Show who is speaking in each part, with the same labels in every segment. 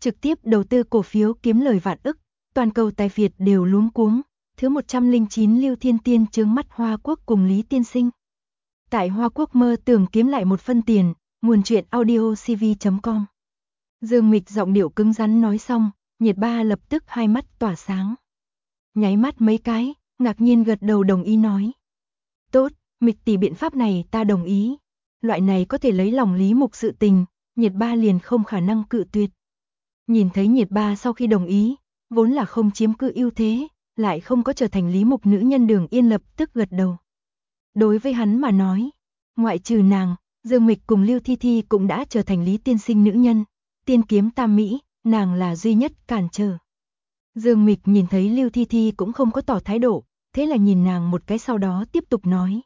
Speaker 1: trực tiếp đầu tư cổ phiếu kiếm lời vạn ức, toàn cầu tài phiệt đều luống cuống. Thứ 109 Lưu Thiên Tiên trướng mắt Hoa Quốc cùng Lý Tiên Sinh. Tại Hoa Quốc mơ tưởng kiếm lại một phân tiền, nguồn truyện audiocv.com. Dương Mịch giọng điệu cứng rắn nói xong, Nhiệt Ba lập tức hai mắt tỏa sáng. Nháy mắt mấy cái, ngạc nhiên gật đầu đồng ý nói. Tốt, Mịch tỷ biện pháp này ta đồng ý. Loại này có thể lấy lòng Lý Mục sự tình, Nhiệt Ba liền không khả năng cự tuyệt. Nhìn thấy Nhiệt Ba sau khi đồng ý, vốn là không chiếm cứ ưu thế, lại không có trở thành Lý Mục nữ nhân Đường Yên lập tức gật đầu. Đối với hắn mà nói, ngoại trừ nàng, Dương Mịch cùng Lưu Thi Thi cũng đã trở thành Lý Tiên Sinh nữ nhân, tiên kiếm tam mỹ, nàng là duy nhất cản trở. Dương Mịch nhìn thấy Lưu Thi Thi cũng không có tỏ thái độ, thế là nhìn nàng một cái sau đó tiếp tục nói.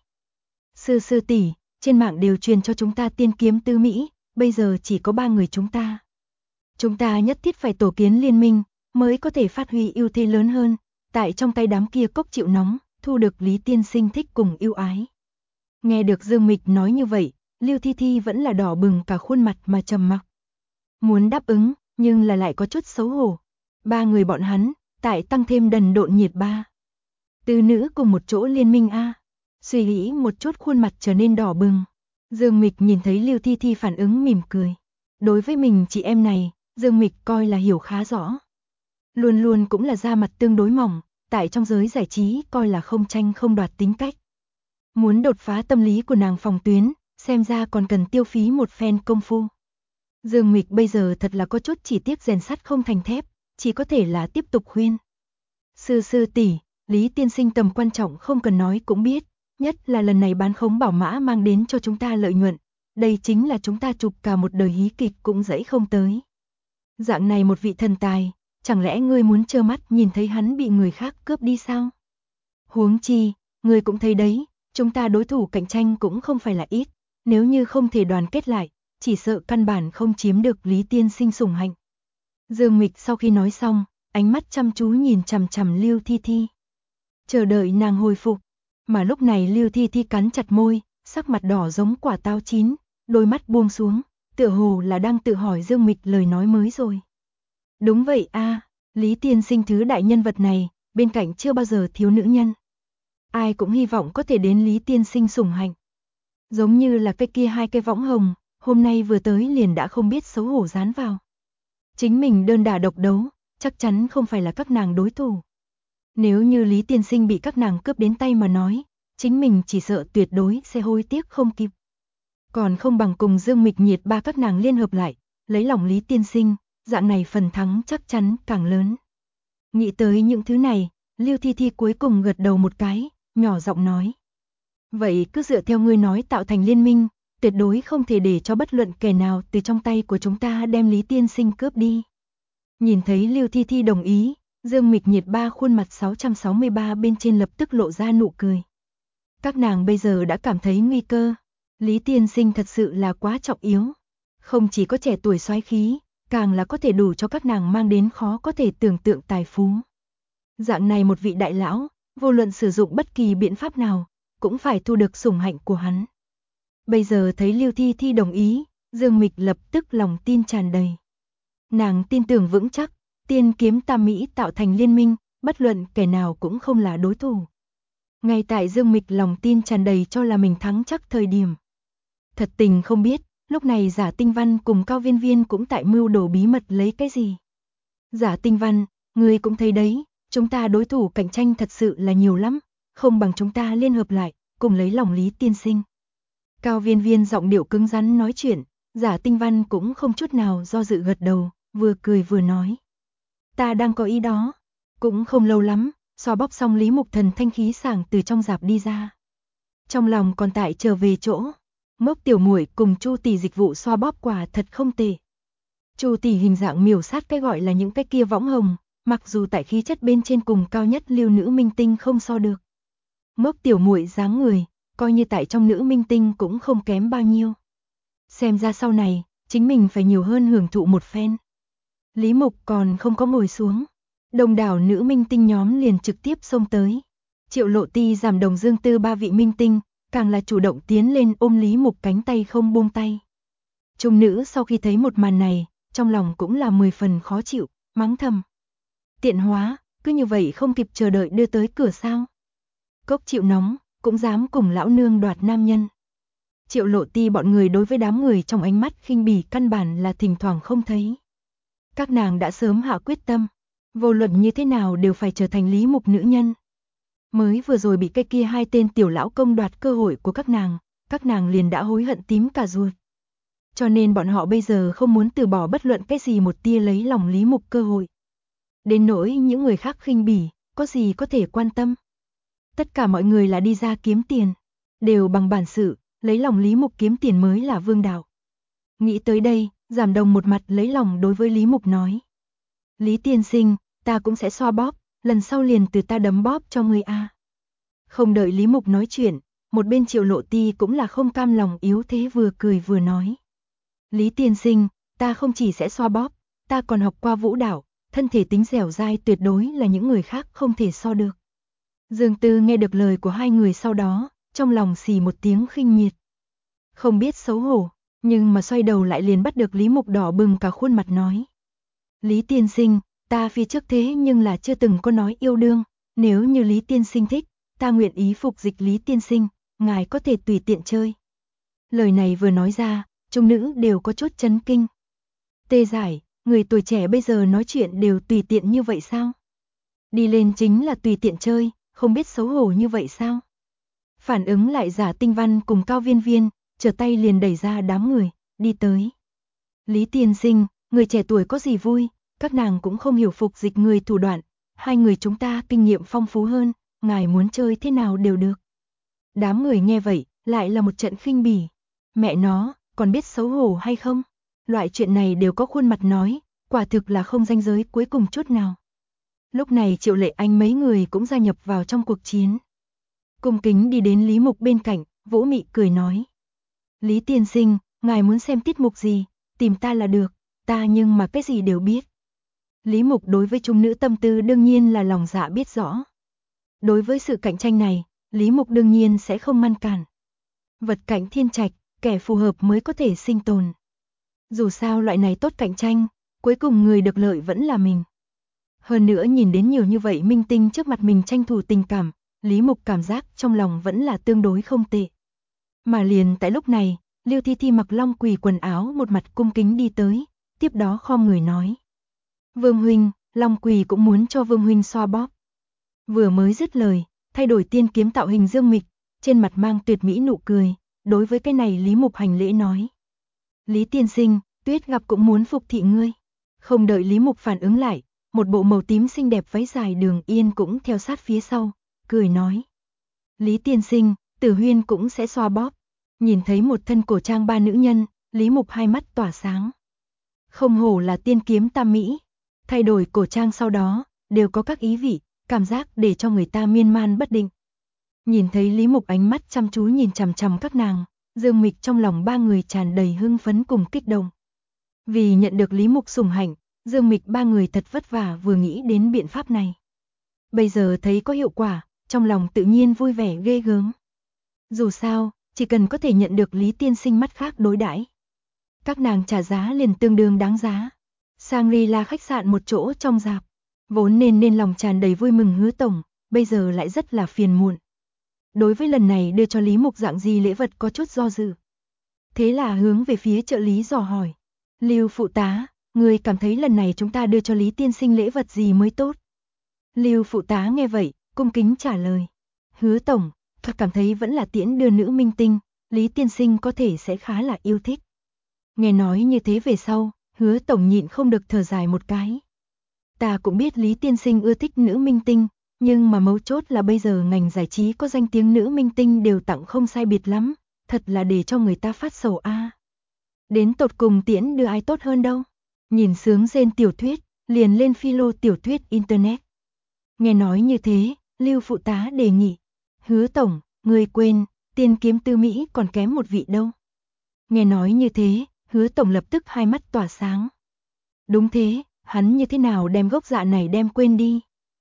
Speaker 1: Sư tỷ, trên mạng đều truyền cho chúng ta tiên kiếm tứ mỹ, bây giờ chỉ có 3 người chúng ta. Chúng ta nhất thiết phải tổ kiến liên minh, mới có thể phát huy ưu thế lớn hơn, tại trong tay đám kia cốc chịu nóng, thu được Lý Tiên Sinh thích cùng yêu ái. Nghe được Dương Mịch nói như vậy, Lưu Thi Thi vẫn là đỏ bừng cả khuôn mặt mà trầm mặc. Muốn đáp ứng, nhưng là lại có chút xấu hổ. 3 người bọn hắn, tại tăng thêm đần độn Nhiệt Ba. Từ nữ cùng một chỗ liên minh a. Suy nghĩ một chút khuôn mặt trở nên đỏ bừng. Dương Mịch nhìn thấy Lưu Thi Thi phản ứng mỉm cười. Đối với mình chị em này, Dương Mịch coi là hiểu khá rõ. Luôn luôn cũng là da mặt tương đối mỏng, tại trong giới giải trí coi là không tranh không đoạt tính cách. Muốn đột phá tâm lý của nàng phòng tuyến, xem ra còn cần tiêu phí một phen công phu. Dương Mịch bây giờ thật là có chút chỉ tiếc rèn sắt không thành thép, chỉ có thể là tiếp tục khuyên. Sư tỷ, Lý Tiên Sinh tầm quan trọng không cần nói cũng biết, nhất là lần này bán khống bảo mã mang đến cho chúng ta lợi nhuận, đây chính là chúng ta chụp cả một đời hí kịch cũng dẫy không tới. Dạng này một vị thần tài, chẳng lẽ ngươi muốn trơ mắt nhìn thấy hắn bị người khác cướp đi sao? Huống chi, ngươi cũng thấy đấy, chúng ta đối thủ cạnh tranh cũng không phải là ít, nếu như không thể đoàn kết lại, chỉ sợ căn bản không chiếm được Lý Tiên Sinh sủng hạnh. Dương Mịch sau khi nói xong, ánh mắt chăm chú nhìn chằm chằm Lưu Thi Thi. Chờ đợi nàng hồi phục, mà lúc này Lưu Thi Thi cắn chặt môi, sắc mặt đỏ giống quả táo chín, đôi mắt buông xuống, tựa hồ là đang tự hỏi Dương Mịch lời nói mới rồi. Đúng vậy a, Lý Tiên Sinh thứ đại nhân vật này, bên cạnh chưa bao giờ thiếu nữ nhân. Ai cũng hy vọng có thể đến Lý Tiên Sinh sủng hạnh. Giống như là cái kia 2 cái võng hồng, hôm nay vừa tới liền đã không biết xấu hổ dán vào. Chính mình đơn đả độc đấu, chắc chắn không phải là các nàng đối thủ. Nếu như Lý Tiên Sinh bị các nàng cướp đến tay mà nói, chính mình chỉ sợ tuyệt đối sẽ hối tiếc không kịp. Còn không bằng cùng Dương Mịch Nhiệt Ba các nàng liên hợp lại, lấy lòng Lý Tiên Sinh, dạng này phần thắng chắc chắn càng lớn. Nghĩ tới những thứ này, Lưu Thi Thi cuối cùng gật đầu một cái, nhỏ giọng nói. Vậy cứ dựa theo ngươi nói tạo thành liên minh, tuyệt đối không thể để cho bất luận kẻ nào từ trong tay của chúng ta đem Lý Tiên Sinh cướp đi. Nhìn thấy Lưu Thi Thi đồng ý, Dương Mịch Nhiệt Ba khuôn mặt 663 bên trên lập tức lộ ra nụ cười. Các nàng bây giờ đã cảm thấy nguy cơ. Lý Tiên Sinh thật sự là quá trọng yếu. Không chỉ có trẻ tuổi soái khí, càng là có thể đủ cho các nàng mang đến khó có thể tưởng tượng tài phú. Dạng này một vị đại lão, vô luận sử dụng bất kỳ biện pháp nào, cũng phải thu được sủng hạnh của hắn. Bây giờ thấy Lưu Thi Thi đồng ý, Dương Mịch lập tức lòng tin tràn đầy. Nàng tin tưởng vững chắc, tiên kiếm tam mỹ tạo thành liên minh, bất luận kẻ nào cũng không là đối thủ. Ngay tại Dương Mịch lòng tin tràn đầy cho là mình thắng chắc thời điểm. Thật tình không biết, lúc này Giả Tinh Văn cùng Cao Viên Viên cũng tại mưu đồ bí mật lấy cái gì. Giả Tinh Văn, ngươi cũng thấy đấy, chúng ta đối thủ cạnh tranh thật sự là nhiều lắm, không bằng chúng ta liên hợp lại, cùng lấy lòng Lý Tiên Sinh. Cao Viên Viên giọng điệu cứng rắn nói chuyện, Giả Tinh Văn cũng không chút nào do dự gật đầu, vừa cười vừa nói. Ta đang có ý đó, cũng không lâu lắm, xoa bóp xong Lý Mục Thần thanh khí sảng từ trong rạp đi ra. Trong lòng còn tại trở về chỗ, Mốc tiểu muội cùng Chu tỷ dịch vụ xoa bóp quả thật không tệ. Chu tỷ hình dạng miểu sát cái gọi là những cái kia võng hồng, mặc dù tại khí chất bên trên cùng cao nhất Lưu nữ minh tinh không so được. Mốc tiểu muội dáng người, coi như tại trong nữ minh tinh cũng không kém bao nhiêu. Xem ra sau này, chính mình phải nhiều hơn hưởng thụ một phen. Lý Mục còn không có ngồi xuống, đông đảo nữ minh tinh nhóm liền trực tiếp xông tới. Triệu Lộ Ti, Giảm Đồng, Dương Tư ba vị minh tinh, càng là chủ động tiến lên ôm Lý Mục cánh tay không buông tay. Trung nữ sau khi thấy một màn này, trong lòng cũng là 10 phần khó chịu, mắng thầm. Tiện hóa, cứ như vậy không kịp chờ đợi đưa tới cửa sao? Cốc chịu nóng, cũng dám cùng lão nương đoạt nam nhân. Triệu Lộ Ti bọn người đối với đám người trong ánh mắt khinh bỉ căn bản là thỉnh thoảng không thấy. Các nàng đã sớm hạ quyết tâm, vô luận như thế nào đều phải trở thành Lý Mục nữ nhân. Mới vừa rồi bị cái kia hai tên tiểu lão công đoạt cơ hội của các nàng liền đã hối hận tím cả ruột. Cho nên bọn họ bây giờ không muốn từ bỏ bất luận cái gì một tia lấy lòng Lý Mục cơ hội. Đến nỗi những người khác khinh bỉ, có gì có thể quan tâm. Tất cả mọi người là đi ra kiếm tiền, đều bằng bản sự, lấy lòng Lý Mục kiếm tiền mới là vương đạo. Nghĩ tới đây, Giảm Đồng một mặt lấy lòng đối với Lý Mục nói. Lý tiên sinh, ta cũng sẽ xoa bóp, lần sau liền từ ta đấm bóp cho ngươi a. Không đợi Lý Mục nói chuyện, một bên Triệu Lộ Ti cũng là không cam lòng yếu thế vừa cười vừa nói. Lý tiên sinh, ta không chỉ sẽ xoa bóp, ta còn học qua vũ đạo, thân thể tính dẻo dai tuyệt đối là những người khác không thể so được. Dương Tư nghe được lời của hai người sau đó, trong lòng xì một tiếng khinh miệt. Không biết xấu hổ, nhưng mà xoay đầu lại liền bắt được Lý Mục đỏ bừng cả khuôn mặt nói. Lý tiên sinh, ta phía trước thế nhưng là chưa từng có nói yêu đương, nếu như Lý tiên sinh thích, ta nguyện ý phục dịch Lý tiên sinh, ngài có thể tùy tiện chơi. Lời này vừa nói ra, chúng nữ đều có chút chấn kinh. Tê Giải, người tuổi trẻ bây giờ nói chuyện đều tùy tiện như vậy sao? Đi lên chính là tùy tiện chơi, không biết xấu hổ như vậy sao? Phản ứng lại Giả Tinh Văn cùng Cao Viên Viên, trở tay liền đẩy ra đám người, đi tới. Lý tiên sinh, người trẻ tuổi có gì vui, các nàng cũng không hiểu phục dịch người thủ đoạn, hai người chúng ta kinh nghiệm phong phú hơn, ngài muốn chơi thế nào đều được. Đám người nghe vậy, lại là một trận khinh bỉ. Mẹ nó, còn biết xấu hổ hay không? Loại chuyện này đều có khuôn mặt nói, quả thực là không ranh giới cuối cùng chút nào. Lúc này Triệu Lệ Anh mấy người cũng gia nhập vào trong cuộc chiến. Cung kính đi đến Lý Mục bên cạnh, vỗ mị cười nói. Lý tiên sinh, ngài muốn xem tiết mục gì, tìm ta là được, ta nhưng mà cái gì đều biết. Lý Mục đối với chúng nữ tâm tư đương nhiên là lòng dạ biết rõ. Đối với sự cạnh tranh này, Lý Mục đương nhiên sẽ không ngăn cản. Vật cạnh thiên trạch, kẻ phù hợp mới có thể sinh tồn. Dù sao loại này tốt cạnh tranh, cuối cùng người được lợi vẫn là mình. Hơn nữa nhìn đến nhiều như vậy minh tinh trước mặt mình tranh thủ tình cảm, Lý Mục cảm giác trong lòng vẫn là tương đối không tệ. Mà liền tại lúc này, Lưu Thi Thi mặc long quỳ quần áo một mặt cung kính đi tới, tiếp đó khom người nói. Vương huynh, long quỳ cũng muốn cho Vương huynh xoa bóp. Vừa mới dứt lời, thay đổi tiên kiếm tạo hình dương mịch, trên mặt mang tuyệt mỹ nụ cười, đối với cái này Lý Mục hành lễ nói. Lý tiên sinh, Tuyết gặp cũng muốn phục thị ngươi. Không đợi Lý Mục phản ứng lại, một bộ màu tím xinh đẹp váy dài Đường Yên cũng theo sát phía sau, cười nói. Lý tiên sinh, Tử Huyên cũng sẽ xoa bóp. Nhìn thấy một thân cổ trang ba nữ nhân, Lý Mục hai mắt tỏa sáng. Không hổ là tiên kiếm tam mỹ. Thay đổi cổ trang sau đó, đều có các ý vị, cảm giác để cho người ta miên man bất định. Nhìn thấy Lý Mục ánh mắt chăm chú nhìn chằm chằm các nàng, Dương Mịch trong lòng ba người tràn đầy hưng phấn cùng kích động. Vì nhận được Lý Mục sủng hạnh, Dương Mịch ba người thật vất vả vừa nghĩ đến biện pháp này. Bây giờ thấy có hiệu quả, trong lòng tự nhiên vui vẻ ghê gớm. Dù sao, chỉ cần có thể nhận được Lý tiên sinh mắt khác đối đãi, các nàng trả giá liền tương đương đáng giá. Shangri-La khách sạn một chỗ trong rạp, vốn nên lòng tràn đầy vui mừng Hứa tổng, bây giờ lại rất là phiền muộn. Đối với lần này đưa cho Lý Mục dạng gì lễ vật có chút do dự. Thế là hướng về phía trợ lý dò hỏi. Lưu phụ tá, người cảm thấy lần này chúng ta đưa cho Lý tiên sinh lễ vật gì mới tốt? Lưu phụ tá nghe vậy, cung kính trả lời. Hứa tổng, thật cảm thấy vẫn là tiễn đưa nữ minh tinh, Lý tiên sinh có thể sẽ khá là yêu thích. Nghe nói như thế về sau, Hứa tổng nhịn không được thở dài một cái. Ta cũng biết Lý tiên sinh ưa thích nữ minh tinh, nhưng mà mấu chốt là bây giờ ngành giải trí có danh tiếng nữ minh tinh đều tặng không sai biệt lắm, thật là để cho người ta phát sầu a. Đến tột cùng tiễn đưa ai tốt hơn đâu. Nhìn sướng rên tiểu thuyết, liền lên philo tiểu thuyết internet. Nghe nói như thế, Lưu phụ tá đề nghị. Hứa tổng, người quên, tiên kiếm tư Mỹ còn kém một vị đâu. Nghe nói như thế, Hứa tổng lập tức hai mắt tỏa sáng. Đúng thế, hắn như thế nào đem gốc dạ này đem quên đi.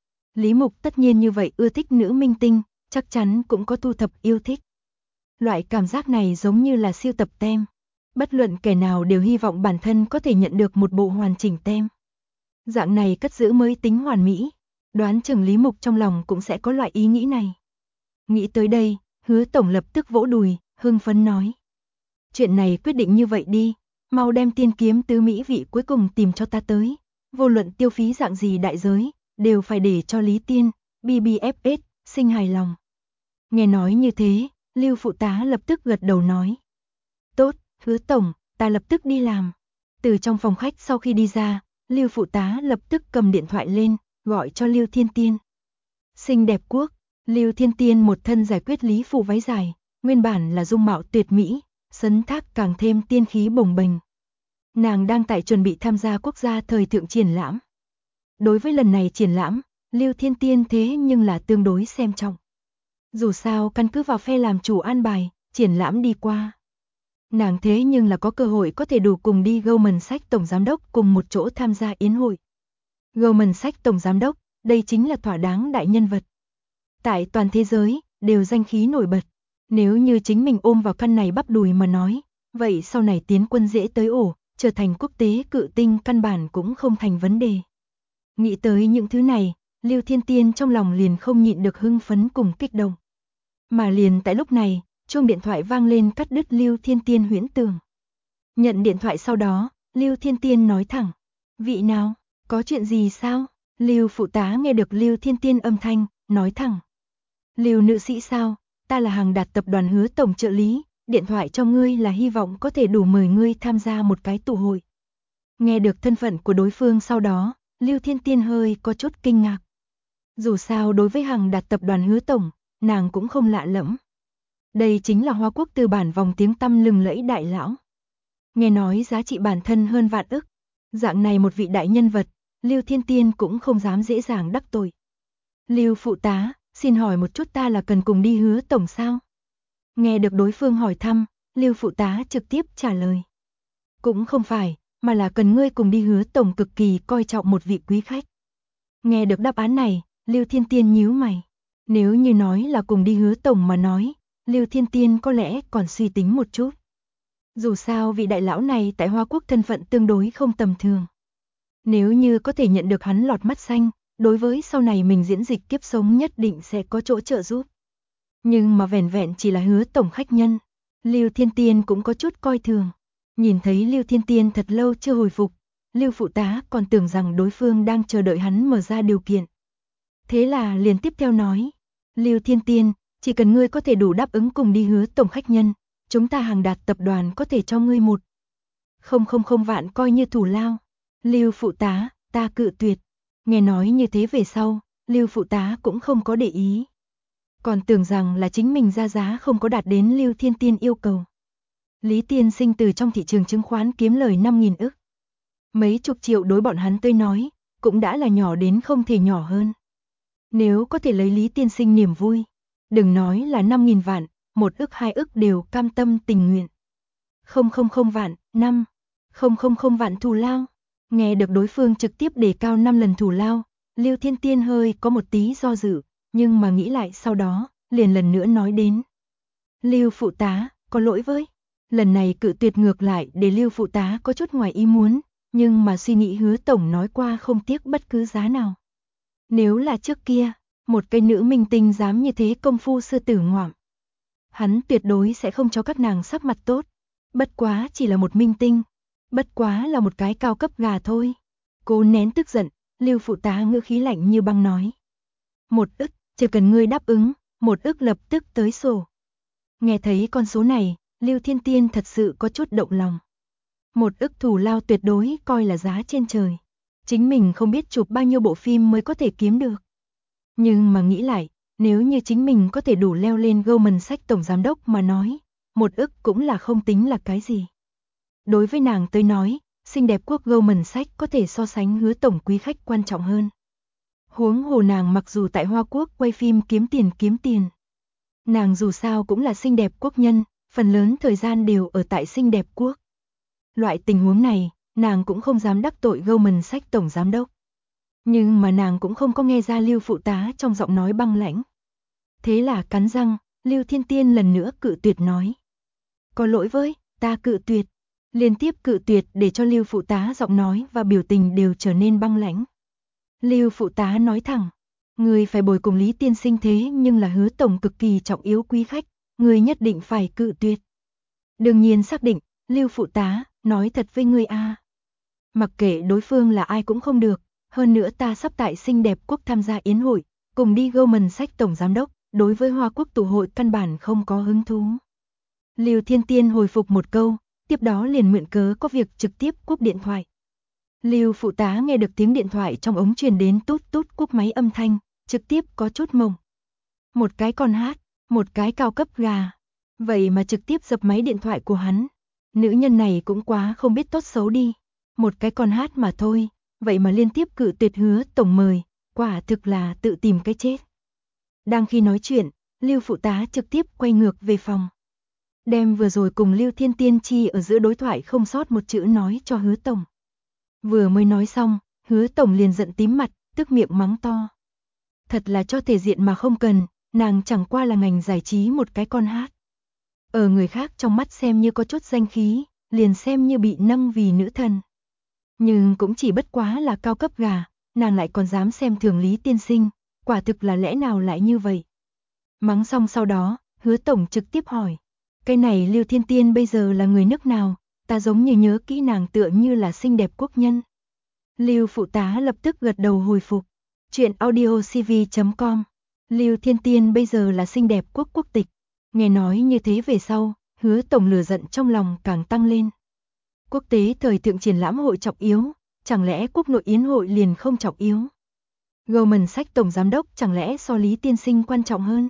Speaker 1: Lý Mục tất nhiên như vậy ưa thích nữ minh tinh, chắc chắn cũng có thu thập yêu thích. Loại cảm giác này giống như là siêu tập tem. Bất luận kẻ nào đều hy vọng bản thân có thể nhận được một bộ hoàn chỉnh tem. Dạng này cất giữ mới tính hoàn mỹ. Đoán chừng Lý Mục trong lòng cũng sẽ có loại ý nghĩ này. Nghĩ tới đây, Hứa tổng lập tức vỗ đùi, hưng phấn nói. Chuyện này quyết định như vậy đi, mau đem tiên kiếm tứ mỹ vị cuối cùng tìm cho ta tới. Vô luận tiêu phí dạng gì đại giới, đều phải để cho Lý Tiên, BBFS, sinh hài lòng. Nghe nói như thế, Lưu phụ tá lập tức gật đầu nói. Tốt, Hứa tổng, ta lập tức đi làm. Từ trong phòng khách sau khi đi ra, Lưu phụ tá lập tức cầm điện thoại lên, gọi cho Lưu Thiên Tiên. Xinh đẹp quốc, Lưu Thiên Tiên một thân giải quyết lý phụ váy dài, nguyên bản là dung mạo tuyệt mỹ, sấn thác càng thêm tiên khí bồng bềnh. Nàng đang tại chuẩn bị tham gia quốc gia thời thượng triển lãm. Đối với lần này triển lãm, Lưu Thiên Tiên thế nhưng là tương đối xem trọng. Dù sao căn cứ vào phe làm chủ an bài, triển lãm đi qua. Nàng thế nhưng là có cơ hội có thể đủ cùng đi Goldman Sachs tổng giám đốc cùng một chỗ tham gia yến hội. Goldman Sachs tổng giám đốc, đây chính là thỏa đáng đại nhân vật. Tại toàn thế giới, đều danh khí nổi bật. Nếu như chính mình ôm vào căn này bắp đùi mà nói, vậy sau này tiến quân dễ tới ổ, trở thành quốc tế cự tinh căn bản cũng không thành vấn đề. Nghĩ tới những thứ này, Lưu Thiên Tiên trong lòng liền không nhịn được hưng phấn cùng kích động. Mà liền tại lúc này, chuông điện thoại vang lên cắt đứt Lưu Thiên Tiên huyễn tưởng. Nhận điện thoại sau đó, Lưu Thiên Tiên nói thẳng. Vị nào, có chuyện gì sao? Lưu phụ tá nghe được Lưu Thiên Tiên âm thanh, nói thẳng. Lưu nữ sĩ sao, ta là Hàng Đạt tập đoàn Hứa tổng trợ lý, điện thoại cho ngươi là hy vọng có thể đủ mời ngươi tham gia một cái tụ hội. Nghe được thân phận của đối phương sau đó, Lưu Thiên Tiên hơi có chút kinh ngạc. Dù sao đối với Hàng Đạt tập đoàn Hứa tổng, nàng cũng không lạ lẫm. Đây chính là Hoa Quốc tư bản vòng tiếng tăm lừng lẫy đại lão. Nghe nói giá trị bản thân hơn vạn ức. Dạng này một vị đại nhân vật, Lưu Thiên Tiên cũng không dám dễ dàng đắc tội. Lưu phụ tá, xin hỏi một chút ta là cần cùng đi Hứa tổng sao? Nghe được đối phương hỏi thăm, Lưu phụ tá trực tiếp trả lời. Cũng không phải, mà là cần ngươi cùng đi Hứa tổng cực kỳ coi trọng một vị quý khách. Nghe được đáp án này, Lưu Thiên Tiên nhíu mày. Nếu như nói là cùng đi Hứa tổng mà nói, Lưu Thiên Tiên có lẽ còn suy tính một chút. Dù sao vị đại lão này tại Hoa Quốc thân phận tương đối không tầm thường. Nếu như có thể nhận được hắn lọt mắt xanh, đối với sau này mình diễn dịch kiếp sống nhất định sẽ có chỗ trợ giúp. Nhưng mà vẻn vẹn chỉ là Hứa tổng khách nhân, Lưu Thiên Tiên cũng có chút coi thường. Nhìn thấy Lưu Thiên Tiên thật lâu chưa hồi phục, Lưu phụ tá còn tưởng rằng đối phương đang chờ đợi hắn mở ra điều kiện. Thế là liền tiếp theo nói, Lưu Thiên Tiên, chỉ cần ngươi có thể đủ đáp ứng cùng đi Hứa tổng khách nhân, chúng ta Hàng Đạt tập đoàn có thể cho ngươi 1,000 vạn coi như thủ lao. Lưu phụ tá, ta cự tuyệt. Nghe nói như thế về sau, Lưu phụ tá cũng không có để ý. Còn tưởng rằng là chính mình ra giá không có đạt đến Lưu Thiên Tiên yêu cầu. Lý tiên sinh từ trong thị trường chứng khoán kiếm lời 5.000 ức. Mấy chục triệu đối bọn hắn tới nói, cũng đã là nhỏ đến không thể nhỏ hơn. Nếu có thể lấy Lý tiên sinh niềm vui, đừng nói là 5.000 vạn, 1 ức 2 ức đều cam tâm tình nguyện. 000 vạn, 5,000 vạn thù lao. Nghe được đối phương trực tiếp đề cao 5 lần thù lao, Lưu Thiên Tiên hơi có một tí do dự, nhưng mà nghĩ lại sau đó, liền lần nữa nói đến. Lưu phụ tá, có lỗi với. Lần này cự tuyệt ngược lại để Lưu phụ tá có chút ngoài ý muốn, nhưng mà suy nghĩ Hứa tổng nói qua không tiếc bất cứ giá nào. Nếu là trước kia, một cái nữ minh tinh dám như thế công phu sư tử ngoạm, hắn tuyệt đối sẽ không cho các nàng sắc mặt tốt. Bất quá chỉ là một minh tinh, bất quá là một cái cao cấp gà thôi. Cố nén tức giận, Lưu phụ tá ngữ khí lạnh như băng nói. 1 ức, chỉ cần ngươi đáp ứng, 1 ức lập tức tới sổ. Nghe thấy con số này, Lưu Thiên Tiên thật sự có chút động lòng. 1 ức thù lao tuyệt đối coi là giá trên trời. Chính mình không biết chụp bao nhiêu bộ phim mới có thể kiếm được. Nhưng mà nghĩ lại, nếu như chính mình có thể đủ leo lên Goldman Sachs tổng giám đốc mà nói, 1 ức cũng là không tính là cái gì. Đối với nàng tới nói, xinh đẹp quốc Goldman Sachs có thể so sánh Hứa tổng quý khách quan trọng hơn. Huống hồ nàng mặc dù tại Hoa Quốc quay phim kiếm tiền. Nàng dù sao cũng là xinh đẹp quốc nhân, phần lớn thời gian đều ở tại xinh đẹp quốc. Loại tình huống này, nàng cũng không dám đắc tội Goldman Sachs tổng giám đốc. Nhưng mà nàng cũng không có nghe ra Lưu phụ tá trong giọng nói băng lãnh. Thế là cắn răng, Lưu Thiên Tiên lần nữa cự tuyệt nói. Có lỗi với, ta cự tuyệt. liên tiếp cự tuyệt để cho Lưu phụ tá giọng nói và biểu tình đều trở nên băng lãnh. Lưu phụ tá nói thẳng, người phải bồi cùng Lý tiên sinh thế nhưng là Hứa tổng cực kỳ trọng yếu quý khách, người nhất định phải cự tuyệt. Đương nhiên xác định, Lưu phụ tá, nói thật với ngươi a. Mặc kệ đối phương là ai cũng không được, hơn nữa ta sắp tại Xinh đẹp quốc tham gia yến hội, cùng đi Goldman Sachs tổng giám đốc, đối với Hoa Quốc tụ hội căn bản không có hứng thú. Lưu Thiên Tiên hồi phục một câu, tiếp đó liền mượn cớ có việc trực tiếp cúp điện thoại. Lưu phụ tá nghe được tiếng điện thoại trong ống truyền đến tút tút cúp máy âm thanh, trực tiếp có chút mộng. Một cái con hát, một cái cao cấp gà, vậy mà trực tiếp dập máy điện thoại của hắn. Nữ nhân này cũng quá không biết tốt xấu đi, một cái con hát mà thôi, vậy mà liên tiếp cự tuyệt Hứa tổng mời, quả thực là tự tìm cái chết. Đang khi nói chuyện, Lưu phụ tá trực tiếp quay ngược về phòng. Đem vừa rồi cùng Lưu Thiên Tiên chi ở giữa đối thoại không sót một chữ nói cho Hứa tổng. Vừa mới nói xong, Hứa tổng liền giận tím mặt, tức miệng mắng to. Thật là cho thể diện mà không cần, nàng chẳng qua là ngành giải trí một cái con hát. Ở người khác trong mắt xem như có chút danh khí, liền xem như bị nâng vì nữ thần. Nhưng cũng chỉ bất quá là cao cấp gà, nàng lại còn dám xem thường Lý tiên sinh, quả thực là lẽ nào lại như vậy. Mắng xong sau đó, Hứa tổng trực tiếp hỏi, cái này Lưu Thiên Tiên bây giờ là người nước nào, ta giống như nhớ kỹ nàng tựa như là xinh đẹp quốc nhân. Lưu phụ tá lập tức gật đầu hồi phục, chuyện audiocv.com, Lưu Thiên Tiên bây giờ là xinh đẹp quốc tịch. Nghe nói như thế về sau, Hứa tổng lửa giận trong lòng càng tăng lên. Quốc tế thời thượng triển lãm hội trọng yếu, chẳng lẽ quốc nội yến hội liền không trọng yếu? Goldman Sachs tổng giám đốc chẳng lẽ so Lý tiên sinh quan trọng hơn?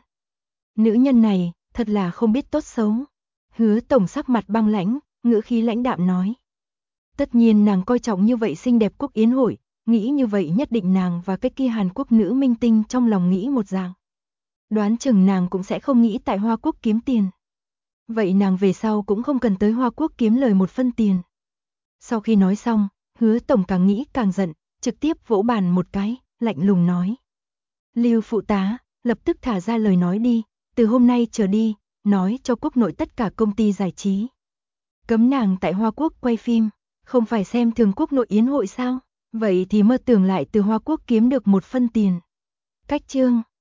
Speaker 1: Nữ nhân này, thật là không biết tốt xấu. Hứa tổng sắc mặt băng lãnh, ngữ khí lãnh đạm nói. Tất nhiên nàng coi trọng như vậy xinh đẹp quốc yến hội, nghĩ như vậy nhất định nàng và cái kia Hàn Quốc nữ minh tinh trong lòng nghĩ một dạng. Đoán chừng nàng cũng sẽ không nghĩ tại Hoa Quốc kiếm tiền. Vậy nàng về sau cũng không cần tới Hoa Quốc kiếm lời một phân tiền. Sau khi nói xong, Hứa tổng càng nghĩ càng giận, trực tiếp vỗ bàn một cái, lạnh lùng nói. Lưu phụ tá, lập tức thả ra lời nói đi, từ hôm nay trở đi, nói cho quốc nội tất cả công ty giải trí. Cấm nàng tại Hoa Quốc quay phim, không phải xem thường quốc nội yến hội sao? Vậy thì mơ tưởng lại từ Hoa Quốc kiếm được một phân tiền. Cách chương